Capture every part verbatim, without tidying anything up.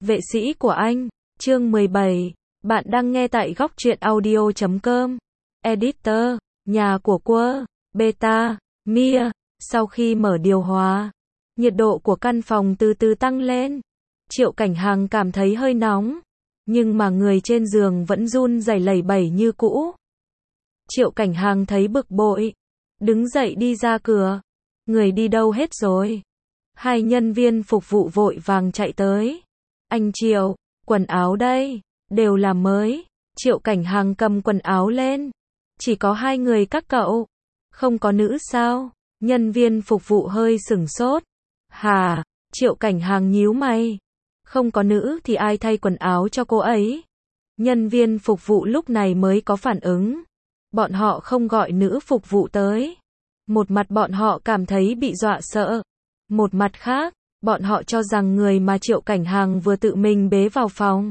Vệ sĩ của anh, chương mười bảy, bạn đang nghe tại góc truyện audio chấm com. Editor, nhà của Quơ, Beta, Mia. Sau khi mở điều hòa, nhiệt độ của căn phòng từ từ tăng lên. Triệu Cảnh Hàng cảm thấy hơi nóng, nhưng mà người trên giường vẫn run rẩy lẩy bẩy như cũ. Triệu Cảnh Hàng thấy bực bội, đứng dậy đi ra cửa. Người đi đâu hết rồi? Hai nhân viên phục vụ vội vàng chạy tới. Anh Triệu, quần áo đây, đều là mới. Triệu Cảnh Hàng cầm quần áo lên. Chỉ có hai người các cậu, không có nữ sao? Nhân viên phục vụ hơi sửng sốt. Hả? Triệu Cảnh Hàng nhíu mày. Không có nữ thì ai thay quần áo cho cô ấy? Nhân viên phục vụ lúc này mới có phản ứng. Bọn họ không gọi nữ phục vụ tới. Một mặt bọn họ cảm thấy bị dọa sợ. Một mặt khác, bọn họ cho rằng người mà Triệu Cảnh Hàng vừa tự mình bế vào phòng.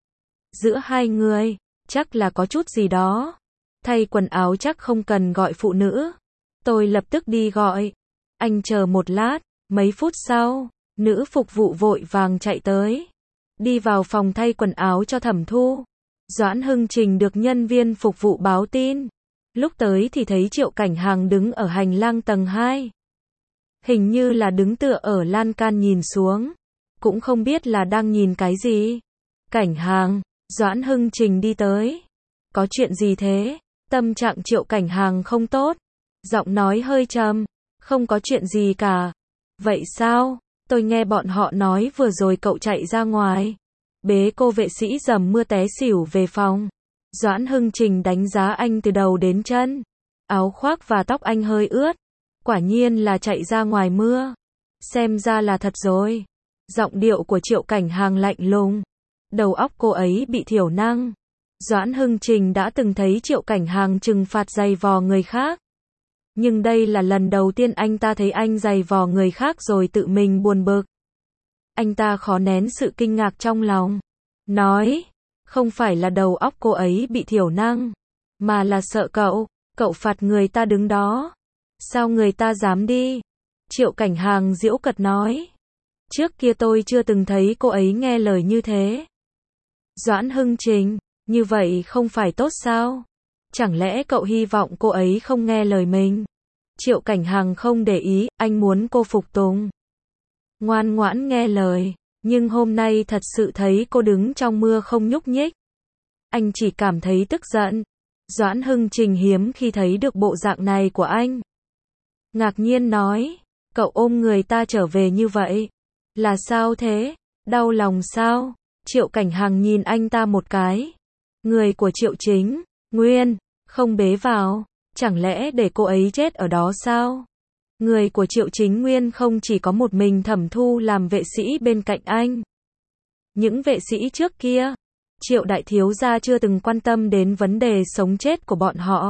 Giữa hai người, chắc là có chút gì đó. Thay quần áo chắc không cần gọi phụ nữ. Tôi lập tức đi gọi. Anh chờ một lát, mấy phút sau, nữ phục vụ vội vàng chạy tới. Đi vào phòng thay quần áo cho Thẩm Thu. Doãn Hưng Trình được nhân viên phục vụ báo tin. Lúc tới thì thấy Triệu Cảnh Hàng đứng ở hành lang tầng hai. Hình như là đứng tựa ở lan can nhìn xuống. Cũng không biết là đang nhìn cái gì. Cảnh Hàng, Doãn Hưng Trình đi tới. Có chuyện gì thế? Tâm trạng Triệu Cảnh Hàng không tốt. Giọng nói hơi trầm. Không có chuyện gì cả. Vậy sao? Tôi nghe bọn họ nói vừa rồi cậu chạy ra ngoài. Bế cô vệ sĩ dầm mưa té xỉu về phòng. Doãn Hưng Trình đánh giá anh từ đầu đến chân. Áo khoác và tóc anh hơi ướt. Quả nhiên là chạy ra ngoài mưa. Xem ra là thật rồi. Giọng điệu của Triệu Cảnh Hàng lạnh lùng. Đầu óc cô ấy bị thiểu năng. Doãn Hưng Trình đã từng thấy Triệu Cảnh Hàng trừng phạt giày vò người khác. Nhưng đây là lần đầu tiên anh ta thấy anh giày vò người khác rồi tự mình buồn bực. Anh ta khó nén sự kinh ngạc trong lòng. Nói, không phải là đầu óc cô ấy bị thiểu năng, mà là sợ cậu, cậu phạt người ta đứng đó. Sao người ta dám đi? Triệu Cảnh Hàng giễu cợt nói. Trước kia tôi chưa từng thấy cô ấy nghe lời như thế. Doãn Hưng Trình, như vậy không phải tốt sao? Chẳng lẽ cậu hy vọng cô ấy không nghe lời mình? Triệu Cảnh Hàng không để ý, anh muốn cô phục tùng. Ngoan ngoãn nghe lời, nhưng hôm nay thật sự thấy cô đứng trong mưa không nhúc nhích. Anh chỉ cảm thấy tức giận. Doãn Hưng Trình hiếm khi thấy được bộ dạng này của anh. Ngạc nhiên nói, cậu ôm người ta trở về như vậy. Là sao thế? Đau lòng sao? Triệu Cảnh Hàng nhìn anh ta một cái. Người của Triệu Chính, Nguyên, không bế vào. Chẳng lẽ để cô ấy chết ở đó sao? Người của Triệu Chính Nguyên không chỉ có một mình Thẩm Thu làm vệ sĩ bên cạnh anh. Những vệ sĩ trước kia, Triệu đại thiếu gia chưa từng quan tâm đến vấn đề sống chết của bọn họ.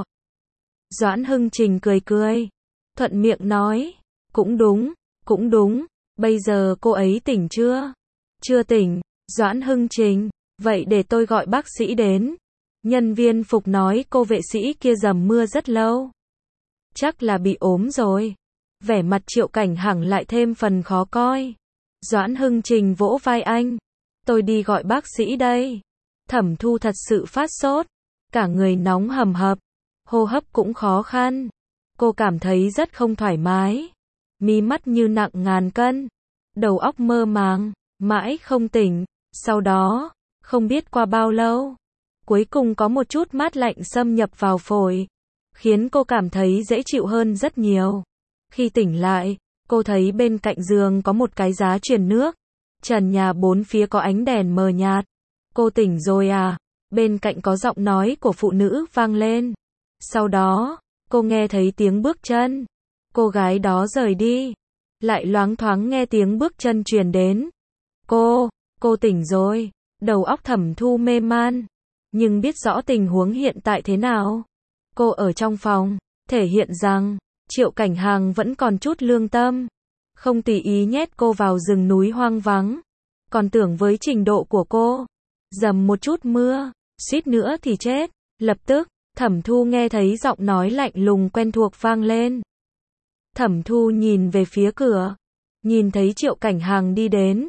Doãn Hưng Trình cười cười, thuận miệng nói, cũng đúng, cũng đúng, bây giờ cô ấy tỉnh chưa? Chưa tỉnh. Doãn Hưng Trình, vậy để tôi gọi bác sĩ đến. Nhân viên phục nói cô vệ sĩ kia dầm mưa rất lâu. Chắc là bị ốm rồi. Vẻ mặt Triệu Cảnh Hàng lại thêm phần khó coi. Doãn Hưng Trình vỗ vai anh. Tôi đi gọi bác sĩ đây. Thẩm Thu thật sự phát sốt. Cả người nóng hầm hập. Hô hấp cũng khó khăn. Cô cảm thấy rất không thoải mái. Mí mắt như nặng ngàn cân. Đầu óc mơ màng. Mãi không tỉnh. Sau đó, không biết qua bao lâu. Cuối cùng có một chút mát lạnh xâm nhập vào phổi. Khiến cô cảm thấy dễ chịu hơn rất nhiều. Khi tỉnh lại, cô thấy bên cạnh giường có một cái giá truyền nước. Trần nhà bốn phía có ánh đèn mờ nhạt. Cô tỉnh rồi à? Bên cạnh có giọng nói của phụ nữ vang lên. Sau đó, cô nghe thấy tiếng bước chân. Cô gái đó rời đi. Lại loáng thoáng nghe tiếng bước chân truyền đến. Cô, cô tỉnh rồi. Đầu óc Thẩm Thu mê man. Nhưng biết rõ tình huống hiện tại thế nào. Cô ở trong phòng, thể hiện rằng Triệu Cảnh Hàng vẫn còn chút lương tâm. Không tùy ý nhét cô vào rừng núi hoang vắng. Còn tưởng với trình độ của cô, dầm một chút mưa, suýt nữa thì chết. Lập tức, Thẩm Thu nghe thấy giọng nói lạnh lùng quen thuộc vang lên. Thẩm Thu nhìn về phía cửa. Nhìn thấy Triệu Cảnh Hàng đi đến.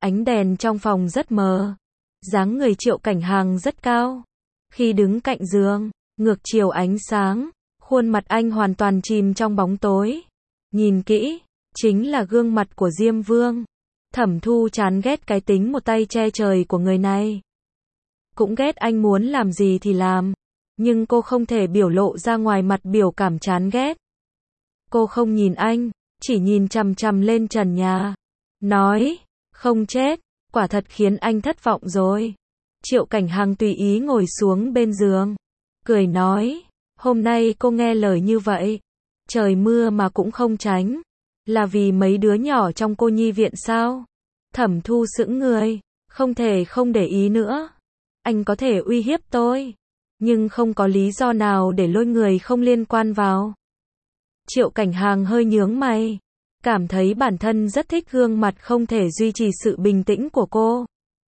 Ánh đèn trong phòng rất mờ. Dáng người Triệu Cảnh Hàng rất cao. Khi đứng cạnh giường, ngược chiều ánh sáng, khuôn mặt anh hoàn toàn chìm trong bóng tối. Nhìn kỹ, chính là gương mặt của Diêm Vương. Thẩm Thu chán ghét cái tính một tay che trời của người này. Cũng ghét anh muốn làm gì thì làm. Nhưng cô không thể biểu lộ ra ngoài mặt biểu cảm chán ghét. Cô không nhìn anh, chỉ nhìn chằm chằm lên trần nhà. Nói, không chết, quả thật khiến anh thất vọng rồi. Triệu Cảnh Hàng tùy ý ngồi xuống bên giường. Cười nói, hôm nay cô nghe lời như vậy. Trời mưa mà cũng không tránh. Là vì mấy đứa nhỏ trong cô nhi viện sao? Thẩm Thu sững người, không thể không để ý nữa. Anh có thể uy hiếp tôi, nhưng không có lý do nào để lôi người không liên quan vào. Triệu Cảnh Hàng hơi nhướng mày, cảm thấy bản thân rất thích gương mặt không thể duy trì sự bình tĩnh của cô.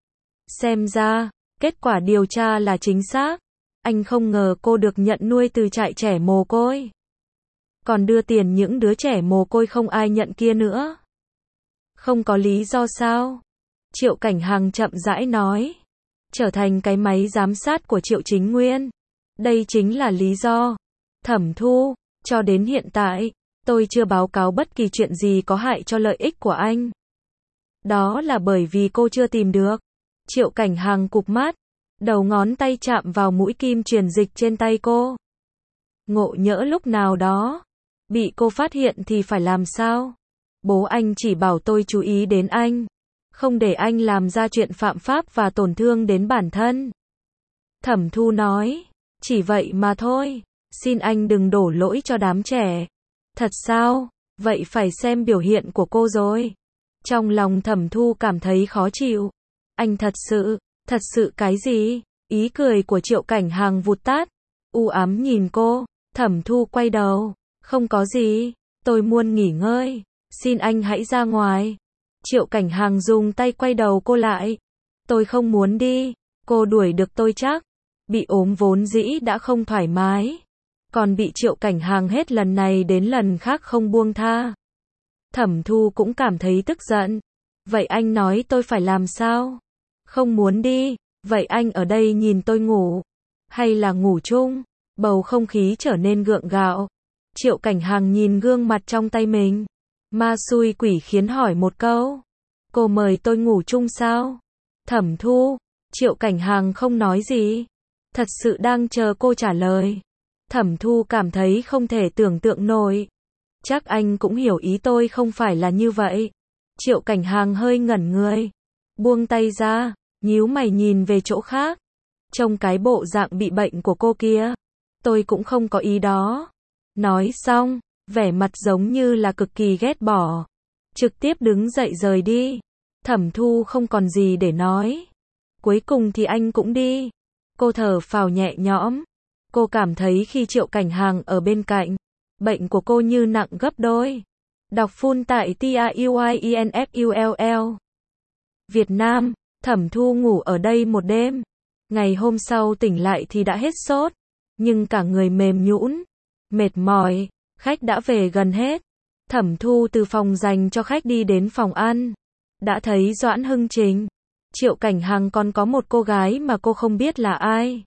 Xem ra, kết quả điều tra là chính xác. Anh không ngờ cô được nhận nuôi từ trại trẻ mồ côi. Còn đưa tiền những đứa trẻ mồ côi không ai nhận kia nữa. Không có lý do sao? Triệu Cảnh Hàng chậm rãi nói. Trở thành cái máy giám sát của Triệu Chính Nguyên. Đây chính là lý do. Thẩm Thu, cho đến hiện tại, tôi chưa báo cáo bất kỳ chuyện gì có hại cho lợi ích của anh. Đó là bởi vì cô chưa tìm được. Triệu Cảnh Hàng cụp mắt, đầu ngón tay chạm vào mũi kim truyền dịch trên tay cô. Ngộ nhỡ lúc nào đó, bị cô phát hiện thì phải làm sao? Bố anh chỉ bảo tôi chú ý đến anh, không để anh làm ra chuyện phạm pháp và tổn thương đến bản thân. Thẩm Thu nói, chỉ vậy mà thôi, xin anh đừng đổ lỗi cho đám trẻ. Thật sao? Vậy phải xem biểu hiện của cô rồi. Trong lòng Thẩm Thu cảm thấy khó chịu. Anh thật sự, thật sự cái gì? Ý cười của Triệu Cảnh Hàng vụt tắt. U ám nhìn cô, Thẩm Thu quay đầu, không có gì, tôi muốn nghỉ ngơi, xin anh hãy ra ngoài. Triệu Cảnh Hàng dùng tay quay đầu cô lại. Tôi không muốn đi, cô đuổi được tôi chắc. Bị ốm vốn dĩ đã không thoải mái, còn bị Triệu Cảnh Hàng hết lần này đến lần khác không buông tha. Thẩm Thu cũng cảm thấy tức giận. Vậy anh nói tôi phải làm sao? Không muốn đi, vậy anh ở đây nhìn tôi ngủ, hay là ngủ chung? Bầu không khí trở nên gượng gạo. Triệu Cảnh Hàng nhìn gương mặt trong tay mình. Ma xui quỷ khiến hỏi một câu. Cô mời tôi ngủ chung sao? Thẩm Thu, Triệu Cảnh Hàng không nói gì. Thật sự đang chờ cô trả lời. Thẩm Thu cảm thấy không thể tưởng tượng nổi. Chắc anh cũng hiểu ý tôi không phải là như vậy. Triệu Cảnh Hàng hơi ngẩn người, buông tay ra, nhíu mày nhìn về chỗ khác. Trông cái bộ dạng bị bệnh của cô kia, tôi cũng không có ý đó. Nói xong, vẻ mặt giống như là cực kỳ ghét bỏ, trực tiếp đứng dậy rời đi. Thẩm Thu không còn gì để nói. Cuối cùng thì anh cũng đi. Cô thở phào nhẹ nhõm. Cô cảm thấy khi Triệu Cảnh Hàng ở bên cạnh, bệnh của cô như nặng gấp đôi. Đọc full tại T A U I E N F U L L. Việt Nam, Thẩm Thu ngủ ở đây một đêm. Ngày hôm sau tỉnh lại thì đã hết sốt, nhưng cả người mềm nhũn, mệt mỏi. Khách đã về gần hết. Thẩm Thu từ phòng dành cho khách đi đến phòng ăn. Đã thấy Doãn Hưng Trình. Triệu Cảnh Hàng còn có một cô gái mà cô không biết là ai.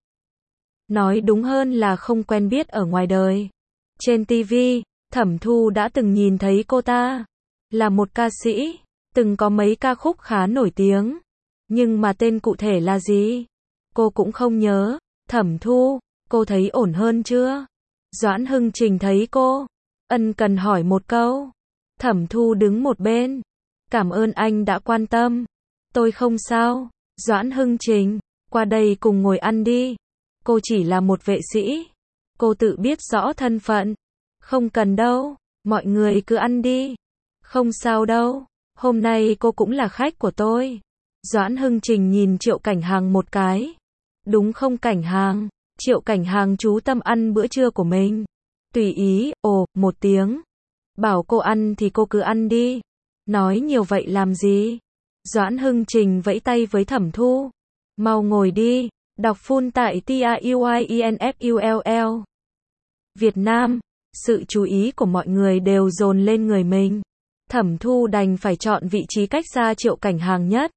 Nói đúng hơn là không quen biết ở ngoài đời. Trên ti vi, Thẩm Thu đã từng nhìn thấy cô ta. Là một ca sĩ, từng có mấy ca khúc khá nổi tiếng. Nhưng mà tên cụ thể là gì? Cô cũng không nhớ. Thẩm Thu, cô thấy ổn hơn chưa? Doãn Hưng Trình thấy cô, ân cần hỏi một câu. Thẩm Thu đứng một bên. Cảm ơn anh đã quan tâm. Tôi không sao. Doãn Hưng Trình, qua đây cùng ngồi ăn đi. Cô chỉ là một vệ sĩ. Cô tự biết rõ thân phận. Không cần đâu, mọi người cứ ăn đi. Không sao đâu, hôm nay cô cũng là khách của tôi. Doãn Hưng Trình nhìn Triệu Cảnh Hàng một cái. Đúng không Cảnh Hàng? Triệu Cảnh Hàng chú tâm ăn bữa trưa của mình. Tùy ý, ồ, một tiếng. Bảo cô ăn thì cô cứ ăn đi. Nói nhiều vậy làm gì? Doãn Hưng Trình vẫy tay với Thẩm Thu. Mau ngồi đi, đọc full tại T A U I E N F U L L. Việt Nam, sự chú ý của mọi người đều dồn lên người mình. Thẩm Thu đành phải chọn vị trí cách xa Triệu Cảnh Hàng nhất.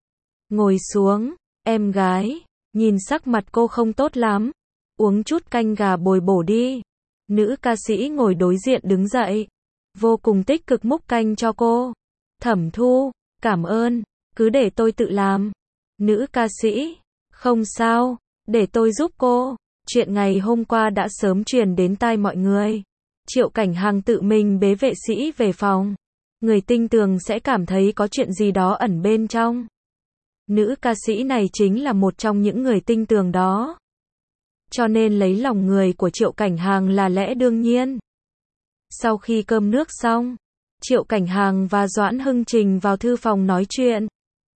Ngồi xuống, em gái, nhìn sắc mặt cô không tốt lắm, uống chút canh gà bồi bổ đi. Nữ ca sĩ ngồi đối diện đứng dậy, vô cùng tích cực múc canh cho cô. Thẩm Thu, cảm ơn, cứ để tôi tự làm. Nữ ca sĩ, không sao, để tôi giúp cô. Chuyện ngày hôm qua đã sớm truyền đến tai mọi người. Triệu Cảnh Hàng tự mình bế vệ sĩ về phòng. Người tinh tường sẽ cảm thấy có chuyện gì đó ẩn bên trong. Nữ ca sĩ này chính là một trong những người tinh tường đó. Cho nên lấy lòng người của Triệu Cảnh Hàng là lẽ đương nhiên. Sau khi cơm nước xong, Triệu Cảnh Hàng và Doãn Hưng Trình vào thư phòng nói chuyện.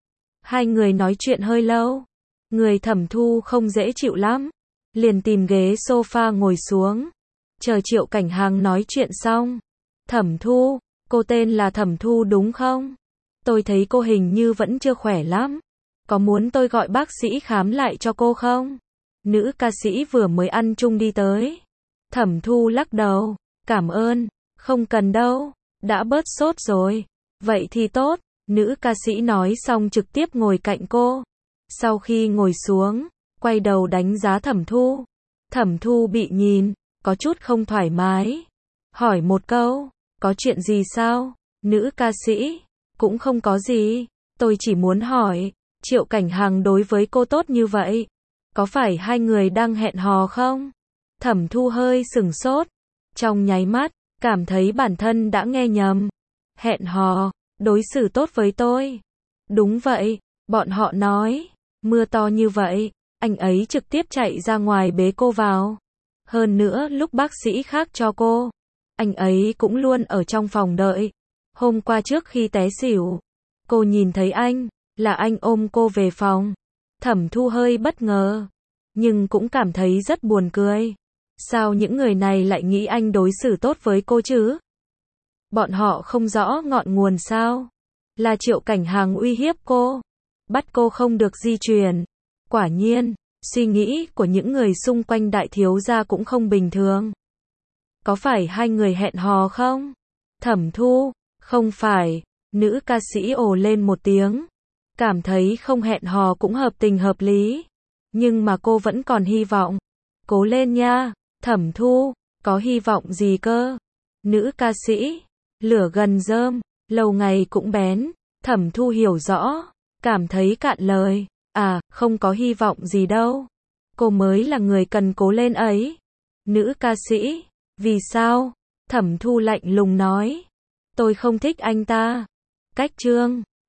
Hai người nói chuyện hơi lâu. Người Thẩm Thu không dễ chịu lắm. Liền tìm ghế sofa ngồi xuống. Chờ Triệu Cảnh Hàng nói chuyện xong. Thẩm Thu, cô tên là Thẩm Thu đúng không? Tôi thấy cô hình như vẫn chưa khỏe lắm. Có muốn tôi gọi bác sĩ khám lại cho cô không? Nữ ca sĩ vừa mới ăn chung đi tới. Thẩm Thu lắc đầu. Cảm ơn, không cần đâu, đã bớt sốt rồi. Vậy thì tốt, nữ ca sĩ nói xong trực tiếp ngồi cạnh cô. Sau khi ngồi xuống, quay đầu đánh giá Thẩm Thu. Thẩm Thu bị nhìn, có chút không thoải mái. Hỏi một câu, có chuyện gì sao? Nữ ca sĩ, cũng không có gì, tôi chỉ muốn hỏi, Triệu Cảnh Hàng đối với cô tốt như vậy, có phải hai người đang hẹn hò không? Thẩm Thu hơi sửng sốt, trong nháy mắt, cảm thấy bản thân đã nghe nhầm. Hẹn hò, đối xử tốt với tôi. Đúng vậy, bọn họ nói, mưa to như vậy, anh ấy trực tiếp chạy ra ngoài bế cô vào. Hơn nữa lúc bác sĩ khác cho cô, anh ấy cũng luôn ở trong phòng đợi. Hôm qua trước khi té xỉu, cô nhìn thấy anh, là anh ôm cô về phòng. Thẩm Thu hơi bất ngờ, nhưng cũng cảm thấy rất buồn cười. Sao những người này lại nghĩ anh đối xử tốt với cô chứ? Bọn họ không rõ ngọn nguồn sao? Là Triệu Cảnh Hàng uy hiếp cô, bắt cô không được di chuyển. Quả nhiên, suy nghĩ của những người xung quanh đại thiếu gia cũng không bình thường. Có phải hai người hẹn hò không? Thẩm Thu, không phải. Nữ ca sĩ ồ lên một tiếng. Cảm thấy không hẹn hò cũng hợp tình hợp lý. Nhưng mà cô vẫn còn hy vọng. Cố lên nha, Thẩm Thu, có hy vọng gì cơ? Nữ ca sĩ, lửa gần rơm, lâu ngày cũng bén. Thẩm Thu hiểu rõ, cảm thấy cạn lời. À, không có hy vọng gì đâu. Cô mới là người cần cố lên ấy. Nữ ca sĩ, vì sao? Thẩm Thu lạnh lùng nói. Tôi không thích anh ta. Cách chương